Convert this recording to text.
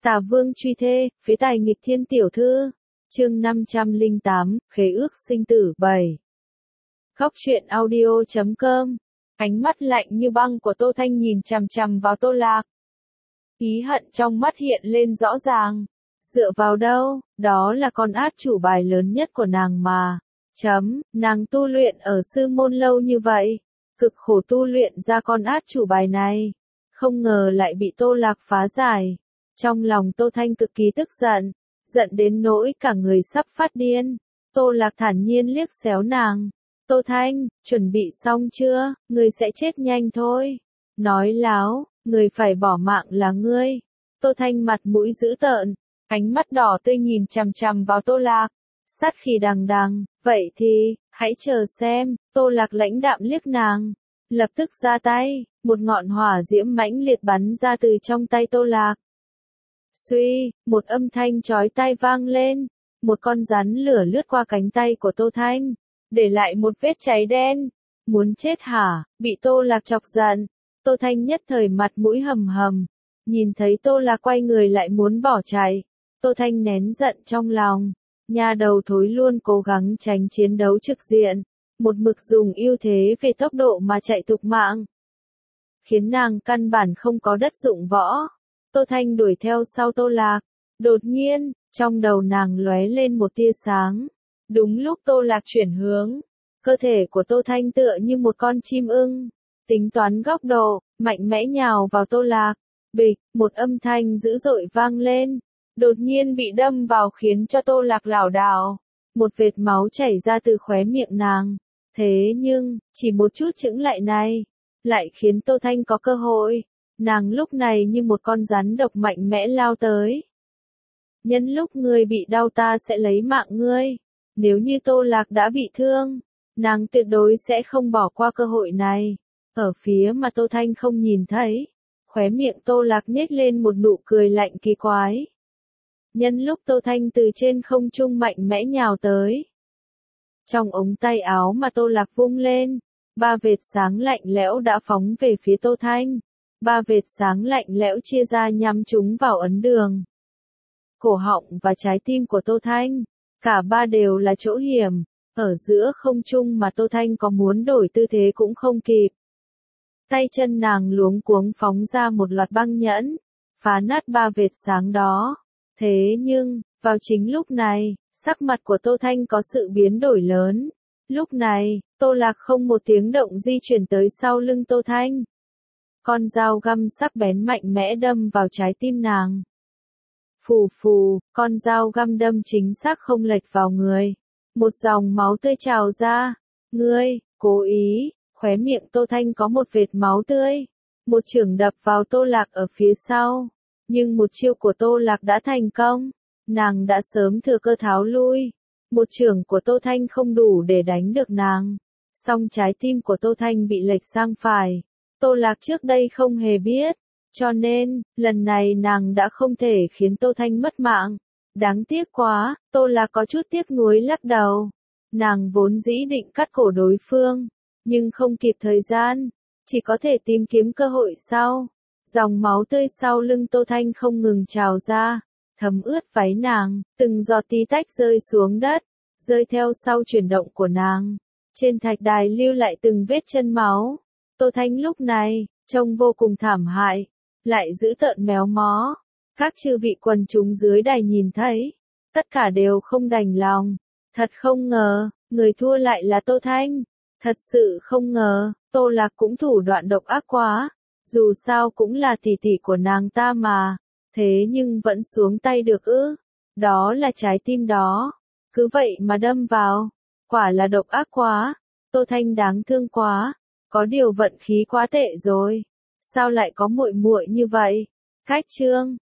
Tà Vương truy thê, phế tài nghịch thiên tiểu thư. Chương 508, khế ước sinh tử 7. Góc truyện audio.com. Ánh mắt lạnh như băng của Tô Thanh nhìn chằm chằm vào Tô Lạc. Ý hận trong mắt hiện lên rõ ràng. Dựa vào đâu, đó là con át chủ bài lớn nhất của nàng mà. Nàng tu luyện ở sư môn lâu như vậy, cực khổ tu luyện ra con át chủ bài này. Không ngờ lại bị Tô Lạc phá giải. Trong lòng Tô Thanh cực kỳ tức giận, giận đến nỗi cả người sắp phát điên. Tô Lạc thản nhiên liếc xéo nàng. Tô Thanh, chuẩn bị xong chưa, ngươi sẽ chết nhanh thôi. Nói láo, người phải bỏ mạng là ngươi. Tô Thanh mặt mũi dữ tợn, ánh mắt đỏ tươi nhìn chằm chằm vào Tô Lạc. Sát khí đằng đằng, vậy thì, hãy chờ xem. Tô Lạc lãnh đạm liếc nàng. Lập tức ra tay, một ngọn hỏa diễm mãnh liệt bắn ra từ trong tay Tô Lạc. Suy, một âm thanh chói tai vang lên. Một con rắn lửa lướt qua cánh tay của Tô Thanh, để lại một vết cháy đen. Muốn chết hả? Bị Tô Lạc chọc giận. Tô Thanh nhất thời mặt mũi hầm hầm. Nhìn thấy Tô Lạc quay người lại muốn bỏ chạy. Tô Thanh nén giận trong lòng. Nha đầu thối luôn cố gắng tránh chiến đấu trực diện. Một mực dùng ưu thế về tốc độ mà chạy tục mạng. Khiến nàng căn bản không có đất dụng võ. Tô Thanh đuổi theo sau Tô Lạc. Đột nhiên, trong đầu nàng lóe lên một tia sáng. Đúng lúc Tô Lạc chuyển hướng, cơ thể của Tô Thanh tựa như một con chim ưng. Tính toán góc độ, mạnh mẽ nhào vào Tô Lạc. Bịch, một âm thanh dữ dội vang lên. Đột nhiên bị đâm vào khiến cho Tô Lạc lảo đảo. Một vệt máu chảy ra từ khóe miệng nàng. Thế nhưng, chỉ một chút chững lại này, lại khiến Tô Thanh có cơ hội. Nàng lúc này như một con rắn độc mạnh mẽ lao tới. Nhân lúc ngươi bị đau ta sẽ lấy mạng ngươi. Nếu như Tô Lạc đã bị thương, nàng tuyệt đối sẽ không bỏ qua cơ hội này. Ở phía mà Tô Thanh không nhìn thấy, khóe miệng Tô Lạc nhếch lên một nụ cười lạnh kỳ quái. Nhân lúc Tô Thanh từ trên không trung mạnh mẽ nhào tới. Trong ống tay áo mà Tô Lạc vung lên, 3 vệt sáng lạnh lẽo đã phóng về phía Tô Thanh. 3 vệt sáng lạnh lẽo chia ra nhắm chúng vào ấn đường, cổ họng và trái tim của Tô Thanh. Cả ba đều là chỗ hiểm, ở giữa không trung mà Tô Thanh có muốn đổi tư thế cũng không kịp. Tay chân nàng luống cuống phóng ra một loạt băng nhẫn, phá nát 3 vệt sáng đó. Thế nhưng, vào chính lúc này, sắc mặt của Tô Thanh có sự biến đổi lớn. Lúc này, Tô Lạc không một tiếng động di chuyển tới sau lưng Tô Thanh. Con dao găm sắc bén mạnh mẽ đâm vào trái tim nàng. Phù phù, con dao găm đâm chính xác không lệch vào người. Một dòng máu tươi trào ra. Ngươi, cố ý, khóe miệng Tô Thanh có một vệt máu tươi. Một chưởng đập vào Tô Lạc ở phía sau. Nhưng một chiêu của Tô Lạc đã thành công. Nàng đã sớm thừa cơ tháo lui. Một chưởng của Tô Thanh không đủ để đánh được nàng. Song trái tim của Tô Thanh bị lệch sang phải. Tô Lạc trước đây không hề biết. Cho nên, lần này nàng đã không thể khiến Tô Thanh mất mạng. Đáng tiếc quá, Tô Lạc có chút tiếc nuối lắc đầu. Nàng vốn dĩ định cắt cổ đối phương, nhưng không kịp thời gian, chỉ có thể tìm kiếm cơ hội sau. Dòng máu tươi sau lưng Tô Thanh không ngừng trào ra, thấm ướt váy nàng, từng giọt tí tách rơi xuống đất, rơi theo sau chuyển động của nàng. Trên thạch đài lưu lại từng vết chân máu. Tô Thanh lúc này, trông vô cùng thảm hại, lại giữ tợn méo mó. Các chư vị quần chúng dưới đài nhìn thấy, tất cả đều không đành lòng. Thật không ngờ, người thua lại là Tô Thanh. Thật sự không ngờ, Tô Lạc cũng thủ đoạn độc ác quá. Dù sao cũng là tỷ tỷ của nàng ta mà. Thế nhưng vẫn xuống tay được ư? Đó là trái tim đó. Cứ vậy mà đâm vào. Quả là độc ác quá. Tô Thanh đáng thương quá. Có điều vận khí quá tệ rồi. Sao lại có muội muội như vậy? Khách chương